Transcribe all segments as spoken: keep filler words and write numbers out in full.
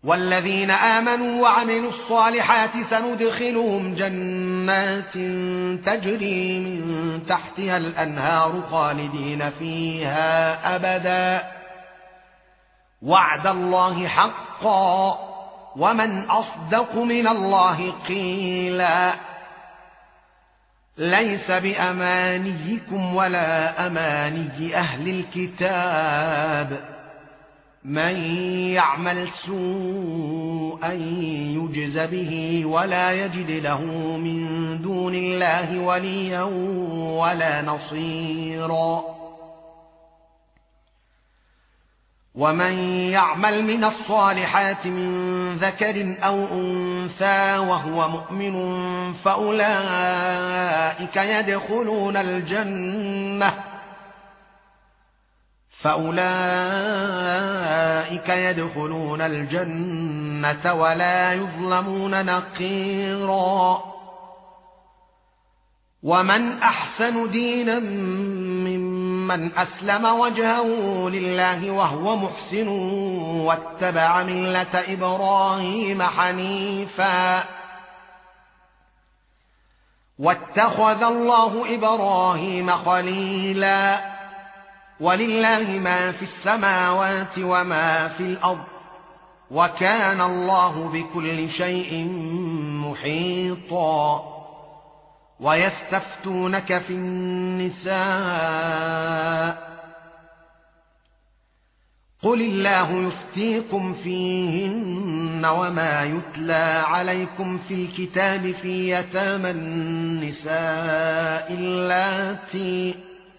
والذين آمنوا وعملوا الصالحات سندخلهم جنات تجري من تحتها الأنهار خالدين فيها أبدا وعد الله حقا ومن أصدق من الله قيلا ليس بأمانيكم ولا أماني أهل الكتاب من يعمل سوءا يجز به ولا يجد له من دون الله وليا ولا نصيرا ومن يعمل من الصالحات من ذكر أو أنثى وهو مؤمن فأولئك يدخلون الجنة فأولئك يدخلون الجنة ولا يظلمون نقيرا ومن أحسن دينا ممن أسلم وجهه لله وهو محسن واتبع ملة إبراهيم حنيفا واتخذ الله إبراهيم خليلا ولله ما في السماوات وما في الأرض وكان الله بكل شيء محيطا ويستفتونك في النساء قل الله يفتيكم فيهن وما يتلى عليكم في الكتاب في يتامى النساء اللاتي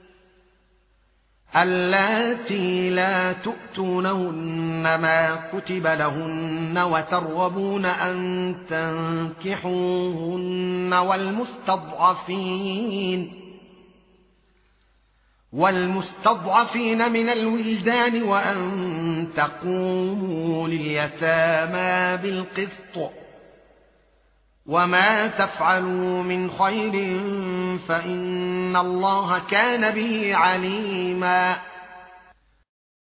اللاتي لا تؤتونهن ما كتب لهن وترغبون أن تنكحوهن والمستضعفين والمستضعفين من الولدان وأن تقوموا لليتامى بالقسط وما تفعلوا من خير فإن الله كان به عليما